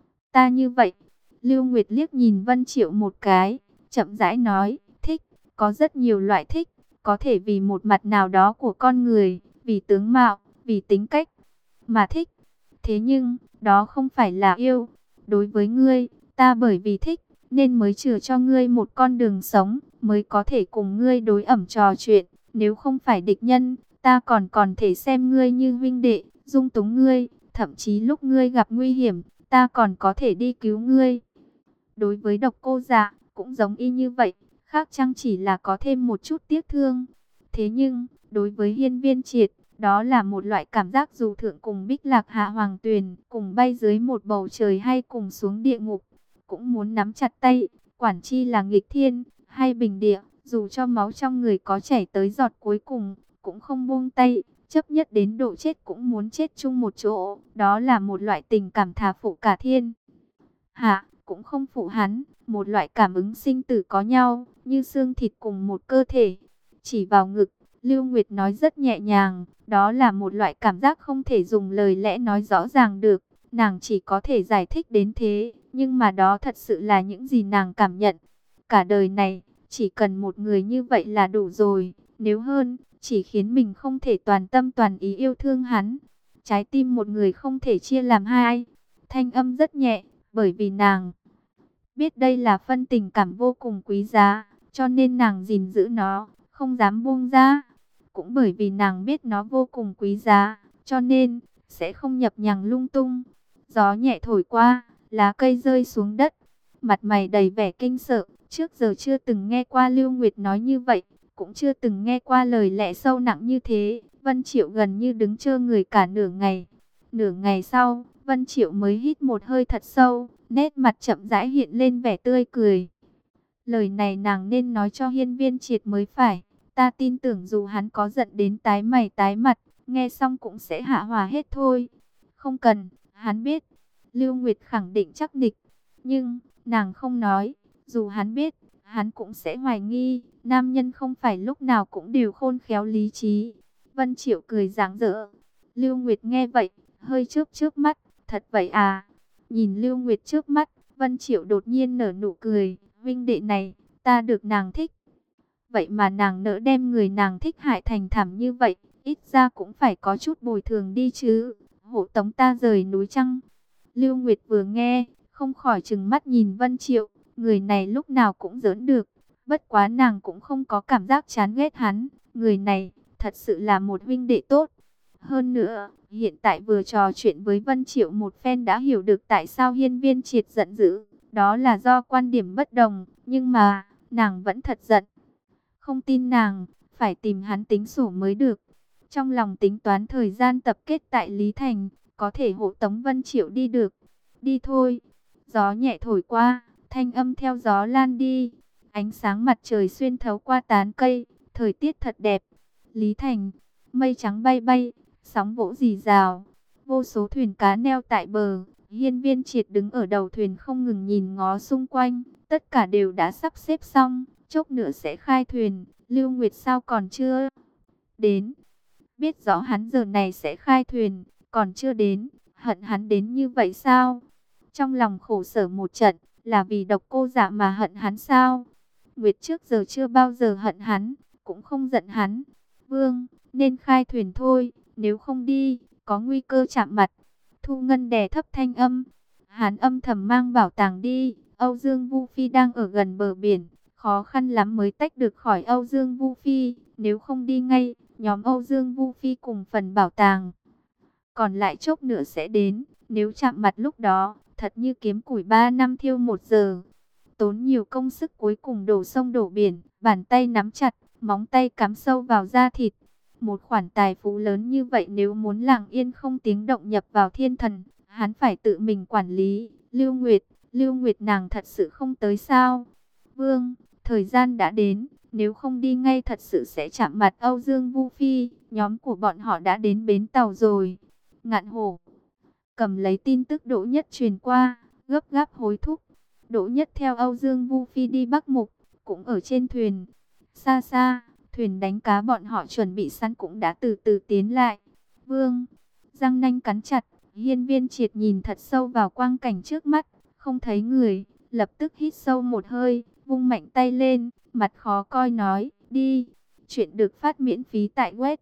Ta như vậy, Lưu Nguyệt liếc nhìn Vân Triệu một cái, chậm rãi nói, thích, có rất nhiều loại thích, có thể vì một mặt nào đó của con người, vì tướng mạo, vì tính cách, mà thích. Thế nhưng, đó không phải là yêu. Đối với ngươi, ta bởi vì thích, nên mới chừa cho ngươi một con đường sống, mới có thể cùng ngươi đối ẩm trò chuyện. Nếu không phải địch nhân, ta còn thể xem ngươi như huynh đệ, dung túng ngươi, thậm chí lúc ngươi gặp nguy hiểm, ta còn có thể đi cứu ngươi. Đối với Độc Cô Dạ, cũng giống y như vậy, khác chăng chỉ là có thêm một chút tiếc thương. Thế nhưng, đối với Hiên Viên Triệt, đó là một loại cảm giác dù thượng cùng Bích Lạc hạ hoàng tuyền, cùng bay dưới một bầu trời hay cùng xuống địa ngục, cũng muốn nắm chặt tay, quản chi là nghịch thiên, hay bình địa, dù cho máu trong người có chảy tới giọt cuối cùng, cũng không buông tay, chấp nhất đến độ chết cũng muốn chết chung một chỗ, đó là một loại tình cảm thà phụ cả thiên hạ, cũng không phụ hắn, một loại cảm ứng sinh tử có nhau, như xương thịt cùng một cơ thể. Chỉ vào ngực, Lưu Nguyệt nói rất nhẹ nhàng, đó là một loại cảm giác không thể dùng lời lẽ nói rõ ràng được, nàng chỉ có thể giải thích đến thế, nhưng mà đó thật sự là những gì nàng cảm nhận. Cả đời này, chỉ cần một người như vậy là đủ rồi, nếu hơn, chỉ khiến mình không thể toàn tâm toàn ý yêu thương hắn. Trái tim một người không thể chia làm hai. Thanh âm rất nhẹ, bởi vì nàng biết đây là phân tình cảm vô cùng quý giá, cho nên nàng gìn giữ nó, không dám buông ra. Cũng bởi vì nàng biết nó vô cùng quý giá, cho nên sẽ không nhập nhằng lung tung. Gió nhẹ thổi qua, lá cây rơi xuống đất, mặt mày đầy vẻ kinh sợ. Trước giờ chưa từng nghe qua Lưu Nguyệt nói như vậy, cũng chưa từng nghe qua lời lẽ sâu nặng như thế. Vân Triệu gần như đứng trơ người cả nửa ngày. Nửa ngày sau, Vân Triệu mới hít một hơi thật sâu, nét mặt chậm rãi hiện lên vẻ tươi cười. Lời này nàng nên nói cho Hiên Viên Triệt mới phải. Ta tin tưởng dù hắn có giận đến tái mày tái mặt, nghe xong cũng sẽ hạ hòa hết thôi. Không cần, hắn biết. Lưu Nguyệt khẳng định chắc nịch. Nhưng, nàng không nói. Dù hắn biết, hắn cũng sẽ hoài nghi. Nam nhân không phải lúc nào cũng đều khôn khéo lý trí. Vân Triệu cười rạng rỡ. Lưu Nguyệt nghe vậy, hơi chớp chớp mắt. Thật vậy à? Nhìn Lưu Nguyệt trước mắt, Vân Triệu đột nhiên nở nụ cười. Vinh đệ này, ta được nàng thích. Vậy mà nàng nỡ đem người nàng thích hại thành thảm như vậy, ít ra cũng phải có chút bồi thường đi chứ. Hộ tống ta rời núi Trăng. Lưu Nguyệt vừa nghe, không khỏi trừng mắt nhìn Vân Triệu. Người này lúc nào cũng giỡn được. Bất quá nàng cũng không có cảm giác chán ghét hắn. Người này, thật sự là một huynh đệ tốt. Hơn nữa, hiện tại vừa trò chuyện với Vân Triệu một phen đã hiểu được tại sao Hiên Viên Triệt giận dữ. Đó là do quan điểm bất đồng, nhưng mà, nàng vẫn thật giận. Không tin nàng, phải tìm hắn tính sổ mới được. Trong lòng tính toán thời gian tập kết tại Lý Thành, có thể hộ tống Vân Triệu đi được. Đi thôi. Gió nhẹ thổi qua, thanh âm theo gió lan đi. Ánh sáng mặt trời xuyên thấu qua tán cây, thời tiết thật đẹp. Lý Thành, mây trắng bay bay, sóng vỗ rì rào. Vô số thuyền cá neo tại bờ, Hiên Viên Triệt đứng ở đầu thuyền không ngừng nhìn ngó xung quanh, tất cả đều đã sắp xếp xong, chốc nữa sẽ khai thuyền. Lưu Nguyệt sao còn chưa đến? Biết rõ hắn giờ này sẽ khai thuyền, còn chưa đến, hận hắn đến như vậy sao? Trong lòng khổ sở một trận, là vì độc cô Dạ mà hận hắn sao? Nguyệt trước giờ chưa bao giờ hận hắn, cũng không giận hắn. Vương, nên khai thuyền thôi, nếu không đi, có nguy cơ chạm mặt. Thu Ngân đè thấp thanh âm, hắn âm thầm mang bảo tàng đi. Âu Dương Vu Phi đang ở gần bờ biển, khó khăn lắm mới tách được khỏi Âu Dương Vu Phi. Nếu không đi ngay, nhóm Âu Dương Vu Phi cùng phần bảo tàng còn lại chốc nữa sẽ đến. Nếu chạm mặt lúc đó, thật như kiếm củi 3 năm thiêu 1 giờ. Tốn nhiều công sức cuối cùng đổ sông đổ biển, bàn tay nắm chặt, móng tay cắm sâu vào da thịt. Một khoản tài phú lớn như vậy nếu muốn lặng yên không tiếng động nhập vào thiên thần, hắn phải tự mình quản lý. Lưu Nguyệt nàng thật sự không tới sao? Vương, thời gian đã đến, nếu không đi ngay thật sự sẽ chạm mặt Âu Dương Vu Phi. Nhóm của bọn họ đã đến bến tàu rồi. Ngạn Hổ cầm lấy tin tức Đỗ Nhất truyền qua, gấp gáp hối thúc. Đỗ Nhất theo Âu Dương Vu Phi đi Bắc Mục, cũng ở trên thuyền. Xa xa, thuyền đánh cá bọn họ chuẩn bị sẵn cũng đã từ từ tiến lại. Vương, răng nanh cắn chặt, Hiên Viên Triệt nhìn thật sâu vào quang cảnh trước mắt, không thấy người, lập tức hít sâu một hơi, vung mạnh tay lên, mặt khó coi nói, đi. Chuyện được phát miễn phí tại web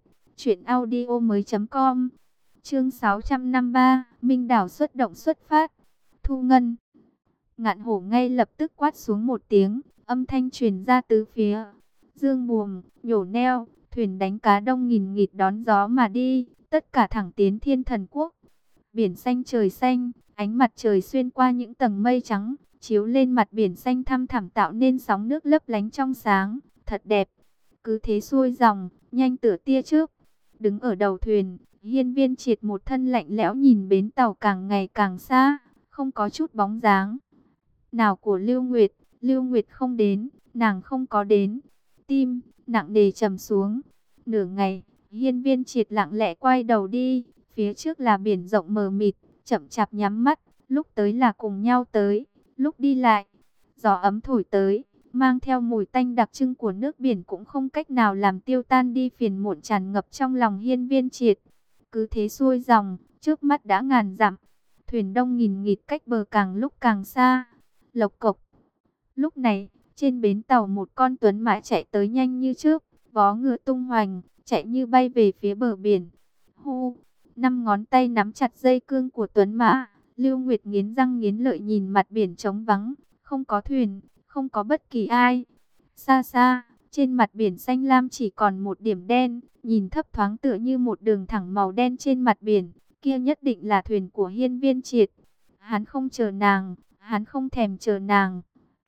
truyệnaudiomoi.com. Chương 653, Minh Đảo xuất động xuất phát. Thu Ngân. Ngạn Hổ ngay lập tức quát xuống một tiếng, âm thanh truyền ra tứ phía. Dương buồm, nhổ neo, thuyền đánh cá đông nghìn nghịt đón gió mà đi, tất cả thẳng tiến Thiên Thần Quốc. Biển xanh trời xanh, ánh mặt trời xuyên qua những tầng mây trắng, chiếu lên mặt biển xanh thăm thẳm tạo nên sóng nước lấp lánh trong sáng, thật đẹp. Cứ thế xuôi dòng, nhanh tựa tia trước. Đứng ở đầu thuyền, Hiên Viên Triệt một thân lạnh lẽo nhìn bến tàu càng ngày càng xa, không có chút bóng dáng nào của Lưu Nguyệt không đến, nàng không có đến. Tim nặng nề trầm xuống. Nửa ngày, Hiên Viên Triệt lặng lẽ quay đầu đi, phía trước là biển rộng mờ mịt, chậm chạp nhắm mắt, lúc tới là cùng nhau tới, lúc đi lại, gió ấm thổi tới, mang theo mùi tanh đặc trưng của nước biển cũng không cách nào làm tiêu tan đi phiền muộn tràn ngập trong lòng Hiên Viên Triệt. Cứ thế xuôi dòng, trước mắt đã ngàn dặm, thuyền đông nghìn nghịt cách bờ càng lúc càng xa. Lộc cộc. Lúc này, trên bến tàu một con tuấn mã chạy tới nhanh như trước, vó ngựa tung hoành, chạy như bay về phía bờ biển. Hu, 5 ngón tay nắm chặt dây cương của tuấn mã, Lưu Nguyệt nghiến răng nghiến lợi nhìn mặt biển trống vắng, không có thuyền, không có bất kỳ ai. Xa xa, trên mặt biển xanh lam chỉ còn một điểm đen, nhìn thấp thoáng tựa như một đường thẳng màu đen trên mặt biển, kia nhất định là thuyền của Hiên Viên Triệt. Hắn không chờ nàng, hắn không thèm chờ nàng.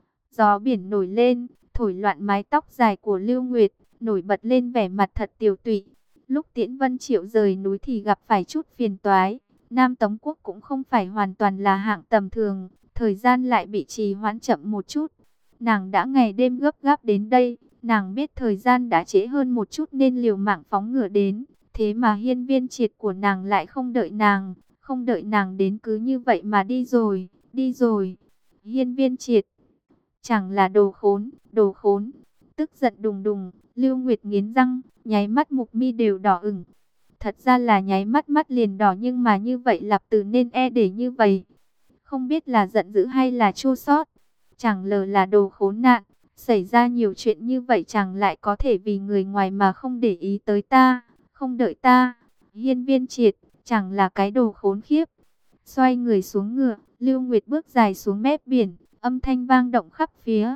Gió biển nổi lên, thổi loạn mái tóc dài của Lưu Nguyệt, nổi bật lên vẻ mặt thật tiều tụy. Lúc Tiễn Vân Triệu rời núi thì gặp phải chút phiền toái. Nam Tống Quốc cũng không phải hoàn toàn là hạng tầm thường, thời gian lại bị trì hoãn chậm một chút. Nàng đã ngày đêm gấp gáp đến đây, nàng biết thời gian đã trễ hơn một chút nên liều mạng phóng ngựa đến. Thế mà Hiên Viên Triệt của nàng lại không đợi nàng, không đợi nàng đến cứ như vậy mà đi rồi, đi rồi. Hiên Viên Triệt, chẳng là đồ khốn, đồ khốn. Tức giận đùng đùng, Lưu Nguyệt nghiến răng, nháy mắt mục mi đều đỏ ửng. Thật ra là nháy mắt mắt liền đỏ nhưng mà như vậy lặp từ nên để như vậy. Không biết là giận dữ hay là chua xót. Chẳng lờ là đồ khốn nạn, xảy ra nhiều chuyện như vậy chẳng lại có thể vì người ngoài mà không để ý tới ta, không đợi ta. Hiên Viên Triệt, chẳng là cái đồ khốn khiếp. Xoay người xuống ngựa, Lưu Nguyệt bước dài xuống mép biển, âm thanh vang động khắp phía,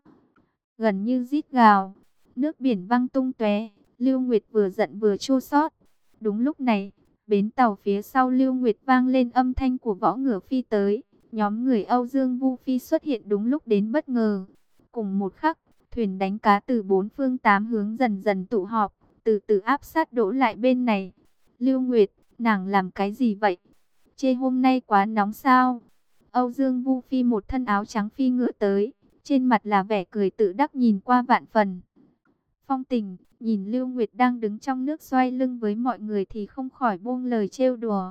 gần như rít gào. Nước biển văng tung tóe, Lưu Nguyệt vừa giận vừa chua xót. Đúng lúc này, bến tàu phía sau Lưu Nguyệt vang lên âm thanh của võ ngựa phi tới. Nhóm người Âu Dương Vu Phi xuất hiện đúng lúc đến bất ngờ. Cùng một khắc, thuyền đánh cá từ 4 phương 8 hướng dần dần tụ họp, từ từ áp sát đổ lại bên này. Lưu Nguyệt, nàng làm cái gì vậy? Chê hôm nay quá nóng sao? Âu Dương Vu Phi một thân áo trắng phi ngựa tới, trên mặt là vẻ cười tự đắc nhìn qua vạn phần. Phong Tình, nhìn Lưu Nguyệt đang đứng trong nước xoay lưng với mọi người thì không khỏi buông lời trêu đùa.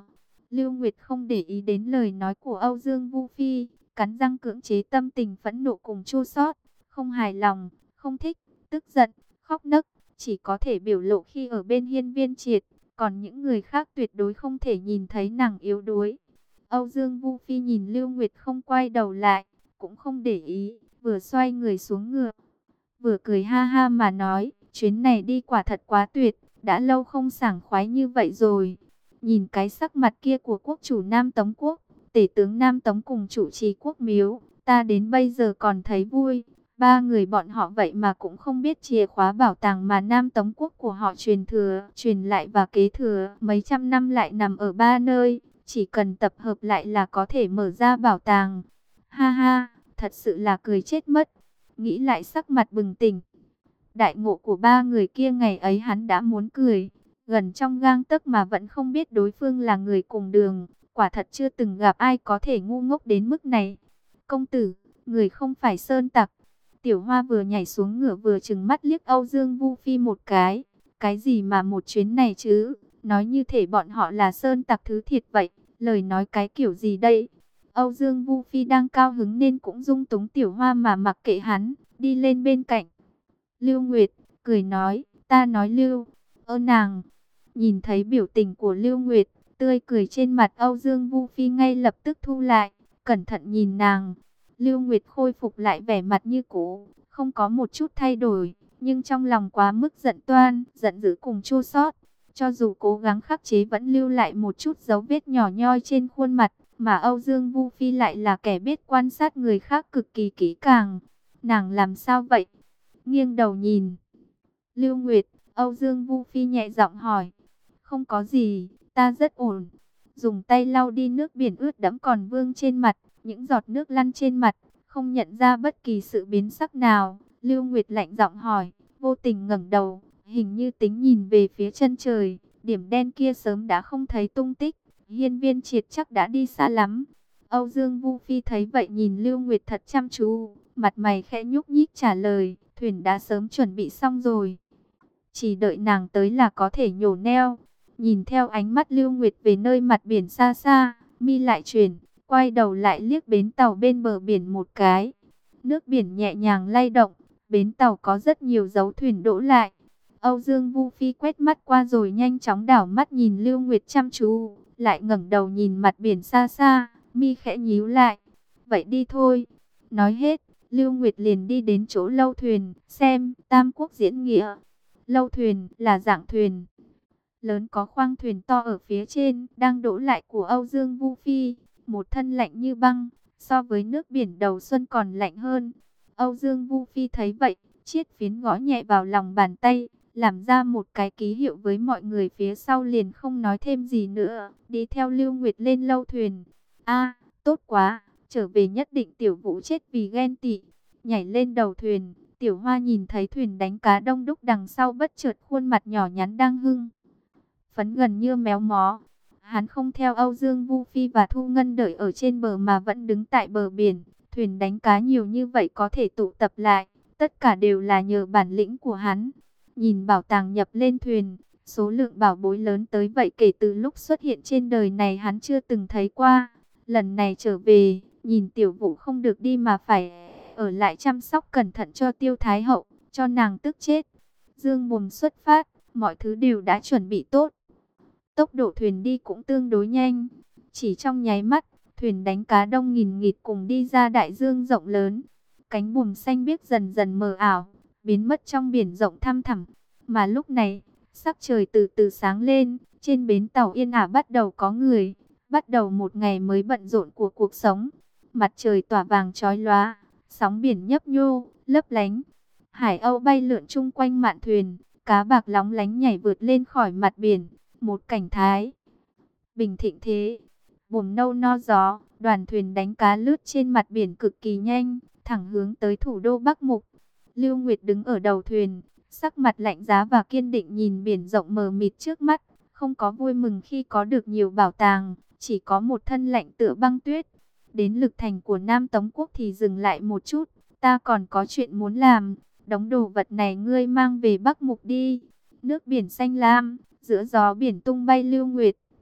Lưu Nguyệt không để ý đến lời nói của Âu Dương Vu Phi, cắn răng cưỡng chế tâm tình phẫn nộ cùng chua xót, không hài lòng, không thích, tức giận, khóc nấc, chỉ có thể biểu lộ khi ở bên Hiên Viên Triệt, còn những người khác tuyệt đối không thể nhìn thấy nàng yếu đuối. Âu Dương Vu Phi nhìn Lưu Nguyệt không quay đầu lại, cũng không để ý, vừa xoay người xuống ngựa, vừa cười ha ha mà nói, chuyến này đi quả thật quá tuyệt, đã lâu không sảng khoái như vậy rồi. Nhìn cái sắc mặt kia của quốc chủ Nam Tống Quốc, tể tướng Nam Tống cùng chủ trì quốc miếu, ta đến bây giờ còn thấy vui. Ba người bọn họ vậy mà cũng không biết chìa khóa bảo tàng mà Nam Tống Quốc của họ truyền lại và kế thừa mấy trăm năm lại nằm ở ba nơi. Chỉ cần tập hợp lại là có thể mở ra bảo tàng. Ha ha, thật sự là cười chết mất. Nghĩ lại sắc mặt bừng tỉnh. Đại ngộ của ba người kia ngày ấy hắn đã muốn cười. Gần trong gang tấc mà vẫn không biết đối phương là người cùng đường. Quả thật chưa từng gặp ai có thể ngu ngốc đến mức này. Công tử, người không phải sơn tặc. Tiểu Hoa vừa nhảy xuống ngựa vừa trừng mắt liếc Âu Dương Vu Phi một cái. Cái gì mà một chuyến này chứ? Nói như thể bọn họ là sơn tặc thứ thiệt vậy. Lời nói cái kiểu gì đây? Âu Dương Vu Phi đang cao hứng nên cũng dung túng Tiểu Hoa mà mặc kệ hắn, đi lên bên cạnh. Lưu Nguyệt, cười nói, ta nói Lưu, nàng. Nhìn thấy biểu tình của Lưu Nguyệt, tươi cười trên mặt Âu Dương Vu Phi ngay lập tức thu lại, cẩn thận nhìn nàng. Lưu Nguyệt khôi phục lại vẻ mặt như cũ, không có một chút thay đổi, nhưng trong lòng quá mức giận dữ cùng chua xót. Cho dù cố gắng khắc chế vẫn lưu lại một chút dấu vết nhỏ nhoi trên khuôn mặt, mà Âu Dương Vu Phi lại là kẻ biết quan sát người khác cực kỳ kỹ càng. Nàng làm sao vậy? Nghiêng đầu nhìn Lưu Nguyệt, Âu Dương Vu Phi nhẹ giọng hỏi. Không có gì, ta rất ổn. Dùng tay lau đi nước biển ướt đẫm còn vương trên mặt, những giọt nước lăn trên mặt, không nhận ra bất kỳ sự biến sắc nào. Lưu Nguyệt lạnh giọng hỏi, vô tình ngẩng đầu, hình như tính nhìn về phía chân trời, điểm đen kia sớm đã không thấy tung tích. Hiên Viên Triệt chắc đã đi xa lắm. Âu Dương Vu Phi thấy vậy nhìn Lưu Nguyệt thật chăm chú, mặt mày khẽ nhúc nhích trả lời, thuyền đã sớm chuẩn bị xong rồi. Chỉ đợi nàng tới là có thể nhổ neo. Nhìn theo ánh mắt Lưu Nguyệt về nơi mặt biển xa xa, mi lại chuyển, quay đầu lại liếc bến tàu bên bờ biển một cái. Nước biển nhẹ nhàng lay động, bến tàu có rất nhiều dấu thuyền đỗ lại. Âu Dương Vu Phi quét mắt qua rồi nhanh chóng đảo mắt nhìn Lưu Nguyệt chăm chú, lại ngẩng đầu nhìn mặt biển xa xa, mi khẽ nhíu lại. Vậy đi thôi. Nói hết, Lưu Nguyệt liền đi đến chỗ lâu thuyền, xem Tam Quốc diễn nghĩa. Lâu thuyền là dạng thuyền lớn có khoang thuyền to ở phía trên, đang đỗ lại của Âu Dương Vu Phi, một thân lạnh như băng, so với nước biển đầu xuân còn lạnh hơn. Âu Dương Vu Phi thấy vậy, chiết phiến gõ nhẹ vào lòng bàn tay, làm ra một cái ký hiệu với mọi người phía sau liền không nói thêm gì nữa, đi theo Lưu Nguyệt lên lâu thuyền. A, tốt quá, trở về nhất định Tiểu Vũ chết vì ghen tị. Nhảy lên đầu thuyền, Tiểu Hoa nhìn thấy thuyền đánh cá đông đúc đằng sau bất chợt khuôn mặt nhỏ nhắn đang hưng phấn gần như méo mó. Hắn không theo Âu Dương Vu Phi và Thu Ngân đợi ở trên bờ mà vẫn đứng tại bờ biển. Thuyền đánh cá nhiều như vậy có thể tụ tập lại, tất cả đều là nhờ bản lĩnh của hắn. Nhìn bảo tàng nhập lên thuyền, số lượng bảo bối lớn tới vậy kể từ lúc xuất hiện trên đời này hắn chưa từng thấy qua. Lần này trở về, nhìn Tiểu Vũ không được đi mà phải ở lại chăm sóc cẩn thận cho Tiêu Thái Hậu, cho nàng tức chết. Dương mồm xuất phát, mọi thứ đều đã chuẩn bị tốt. Tốc độ thuyền đi cũng tương đối nhanh. Chỉ trong nháy mắt, thuyền đánh cá đông nghìn nghịt cùng đi ra đại dương rộng lớn. Cánh buồm xanh biếc dần dần mờ ảo, biến mất trong biển rộng thăm thẳm. Mà lúc này, sắc trời từ từ sáng lên, trên bến tàu yên ả bắt đầu có người. Bắt đầu một ngày mới bận rộn của cuộc sống. Mặt trời tỏa vàng chói lóa, sóng biển nhấp nhô, lấp lánh. Hải âu bay lượn chung quanh mạn thuyền, cá bạc lóng lánh nhảy vượt lên khỏi mặt biển. Một cảnh thái bình thịnh thế. Buồm nâu no gió, đoàn thuyền đánh cá lướt trên mặt biển cực kỳ nhanh, thẳng hướng tới thủ đô Bắc Mục. Lưu Nguyệt đứng ở đầu thuyền, sắc mặt lạnh giá và kiên định nhìn biển rộng mờ mịt trước mắt, không có vui mừng khi có được nhiều bảo tàng, chỉ có một thân lạnh tựa băng tuyết. Đến lực thành của Nam Tống Quốc thì dừng lại một chút, ta còn có chuyện muốn làm, đống đồ vật này ngươi mang về Bắc Mục đi. Nước biển xanh lam, giữa gió biển tung bay Lưu Nguyệt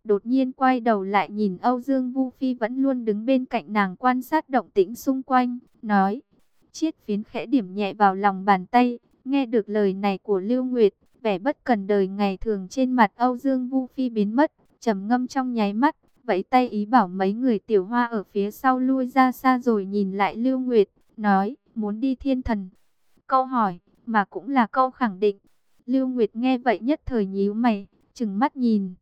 đột nhiên quay đầu lại nhìn Âu Dương Vu Phi vẫn luôn đứng bên cạnh nàng quan sát động tĩnh xung quanh, nói. Chiết Phiến khẽ điểm nhẹ vào lòng bàn tay, nghe được lời này của Lưu Nguyệt, vẻ bất cần đời ngày thường trên mặt Âu Dương Vu Phi biến mất, trầm ngâm trong nháy mắt, vẫy tay ý bảo mấy người Tiểu Hoa ở phía sau lui ra xa rồi nhìn lại Lưu Nguyệt, nói, muốn đi Thiên Thần. Câu hỏi, mà cũng là câu khẳng định. Lưu Nguyệt nghe vậy nhất thời nhíu mày, trừng mắt nhìn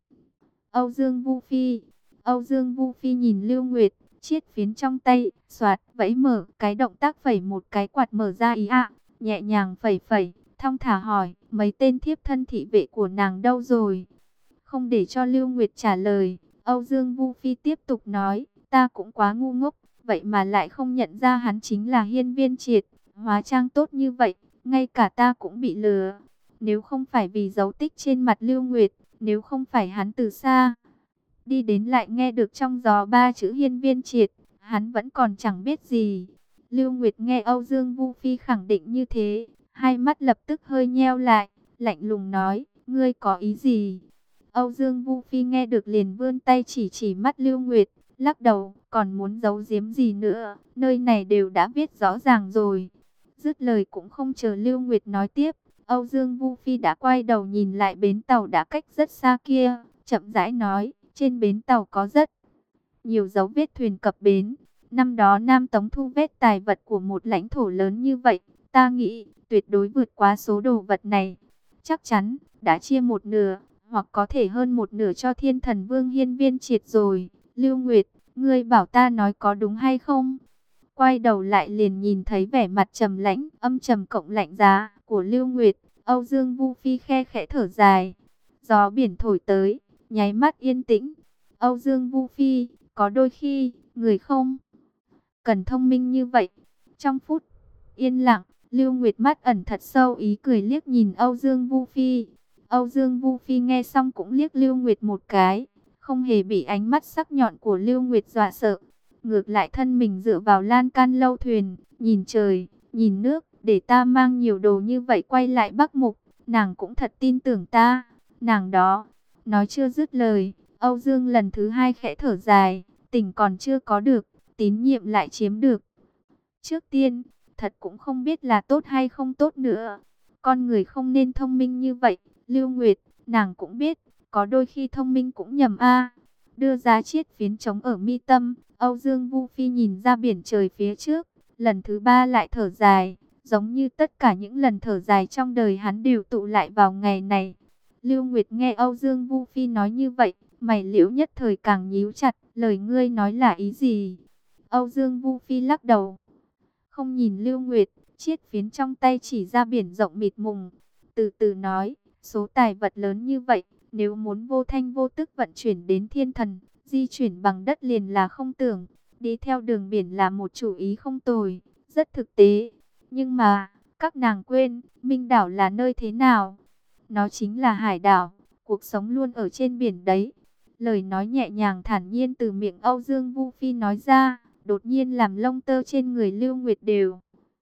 Âu Dương Vu Phi. Âu Dương Vu Phi nhìn Lưu Nguyệt, Chiết Phiến trong tay, xoạt, vẫy mở, cái động tác phẩy một cái quạt mở ra ý ạ, nhẹ nhàng phẩy phẩy, thong thả hỏi, mấy tên thiếp thân thị vệ của nàng đâu rồi? Không để cho Lưu Nguyệt trả lời, Âu Dương Vu Phi tiếp tục nói, ta cũng quá ngu ngốc, vậy mà lại không nhận ra hắn chính là Hiên Viên Triệt, hóa trang tốt như vậy, ngay cả ta cũng bị lừa. Nếu không phải vì dấu tích trên mặt Lưu Nguyệt, nếu không phải hắn từ xa đi đến lại nghe được trong gió ba chữ Hiên Viên Triệt, hắn vẫn còn chẳng biết gì. Lưu Nguyệt nghe Âu Dương Vu Phi khẳng định như thế, hai mắt lập tức hơi nheo lại, lạnh lùng nói, ngươi có ý gì? Âu Dương Vu Phi nghe được liền vươn tay chỉ mắt Lưu Nguyệt, lắc đầu, còn muốn giấu giếm gì nữa, nơi này đều đã viết rõ ràng rồi. Dứt lời cũng không chờ Lưu Nguyệt nói tiếp, Âu Dương Vu Phi đã quay đầu nhìn lại bến tàu đã cách rất xa kia, chậm rãi nói, trên bến tàu có rất nhiều dấu vết thuyền cập bến. Năm đó Nam Tống thu vết tài vật của một lãnh thổ lớn như vậy, ta nghĩ tuyệt đối vượt quá số đồ vật này. Chắc chắn đã chia một nửa, hoặc có thể hơn một nửa cho Thiên Thần Vương Hiên Viên Triệt rồi. Lưu Nguyệt, ngươi bảo ta nói có đúng hay không? Quay đầu lại liền nhìn thấy vẻ mặt trầm lãnh, âm trầm cộng lạnh giá của Lưu Nguyệt. Âu Dương Vu Phi khe khẽ thở dài. Gió biển thổi tới, nháy mắt yên tĩnh. Âu Dương Vu Phi, có đôi khi, người không cần thông minh như vậy. Trong phút yên lặng, Lưu Nguyệt mắt ẩn thật sâu ý cười liếc nhìn Âu Dương Vu Phi. Âu Dương Vu Phi nghe xong cũng liếc Lưu Nguyệt một cái, không hề bị ánh mắt sắc nhọn của Lưu Nguyệt dọa sợ. Ngược lại thân mình dựa vào lan can lâu thuyền, nhìn trời, nhìn nước, để ta mang nhiều đồ như vậy quay lại Bắc Mục, nàng cũng thật tin tưởng ta, nàng đó. Nói chưa dứt lời, Âu Dương lần thứ hai khẽ thở dài, tình còn chưa có được, tín nhiệm lại chiếm được. Trước tiên, thật cũng không biết là tốt hay không tốt nữa. Con người không nên thông minh như vậy, Lưu Nguyệt, nàng cũng biết, có đôi khi thông minh cũng nhầm a. Đưa ra chiết phiến trống ở mi tâm, Âu Dương Vu Phi nhìn ra biển trời phía trước, lần thứ ba lại thở dài, giống như tất cả những lần thở dài trong đời hắn đều tụ lại vào ngày này. Lưu Nguyệt nghe Âu Dương Vu Phi nói như vậy, mày liễu nhất thời càng nhíu chặt, lời ngươi nói là ý gì? Âu Dương Vu Phi lắc đầu, không nhìn Lưu Nguyệt, chiết phiến trong tay chỉ ra biển rộng mịt mùng, từ từ nói, số tài vật lớn như vậy, nếu muốn vô thanh vô tức vận chuyển đến Thiên Thần, di chuyển bằng đất liền là không tưởng, đi theo đường biển là một chủ ý không tồi, rất thực tế. Nhưng mà, các nàng quên, Minh Đảo là nơi thế nào? Nó chính là hải đảo, cuộc sống luôn ở trên biển đấy. Lời nói nhẹ nhàng thản nhiên từ miệng Âu Dương Vu Phi nói ra, đột nhiên làm lông tơ trên người Lưu Nguyệt đều